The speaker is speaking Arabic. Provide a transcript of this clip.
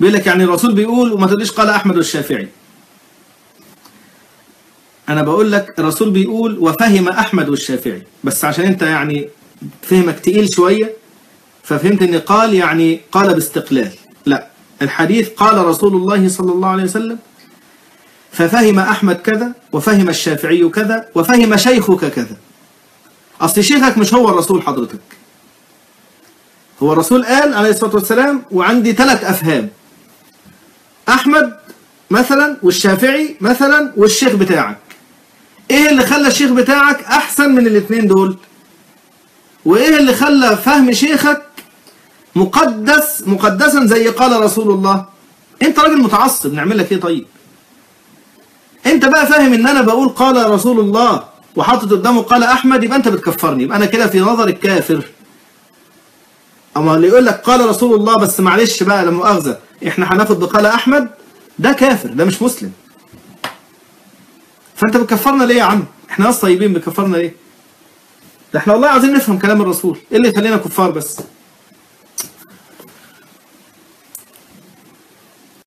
بيقول لك يعني الرسول بيقول وما تقوليش قال أحمد والشافعي. أنا بقول لك الرسول بيقول وفهم أحمد والشافعي، بس عشان أنت يعني فهمك تقيل شوية ففهمت أن قال يعني قال باستقلال. لا، الحديث قال رسول الله صلى الله عليه وسلم ففهم أحمد كذا وفهم الشافعي كذا وفهم شيخك كذا. أصل شيخك مش هو الرسول حضرتك، هو الرسول قال عليه الصلاة والسلام وعندي 3 أفهام، أحمد مثلا والشافعي مثلا والشيخ بتاعك. إيه اللي خلى الشيخ بتاعك أحسن من الاثنين دول؟ وإيه اللي خلى فهم شيخك مقدسا زي قال رسول الله؟ أنت راجل متعصب، نعمل لك إيه طيب؟ أنت بقى فاهم إن أنا بقول قال رسول الله وحاطط قدامه قال أحمد، يبقى أنت بتكفرني، يبقى أنا كده في نظرك كافر. أما اللي يقول لك قال رسول الله بس معلش بقى لا مؤاخذة إحنا هناخد بقال أحمد، ده كافر، ده مش مسلم. فأنت بتكفرنا ليه يا عم؟ إحنا ناس طيبين، بتكفرنا ليه؟ ده إحنا والله عايزين نفهم كلام الرسول، إيه اللي يخلينا كفار بس؟